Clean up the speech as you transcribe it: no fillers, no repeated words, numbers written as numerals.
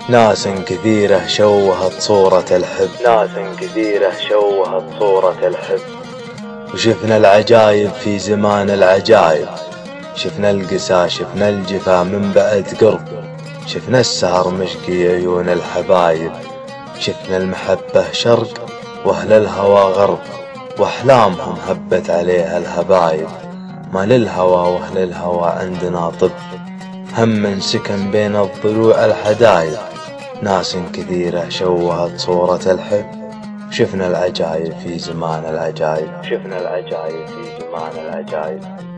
ناس كثيرة شوهت صورة الحب، ناس كثيرة شوهت صورة الحب. وشفنا العجايب في زمان العجايب، شفنا القسا شفنا الجفا من بعد قرب، شفنا السهر مشقي عيون الحبايب، شفنا المحبة شرق واهل الهوى غرب، واحلامهم هبت عليها الهبايب. ما للهوى واهل الهوى عندنا طب، هم سكن بين الضلوع الحدايب. ناس كثيرة شوهت صورة الحب، شفنا العجايب في زمان العجايب، شفنا العجايب في زمان العجايب.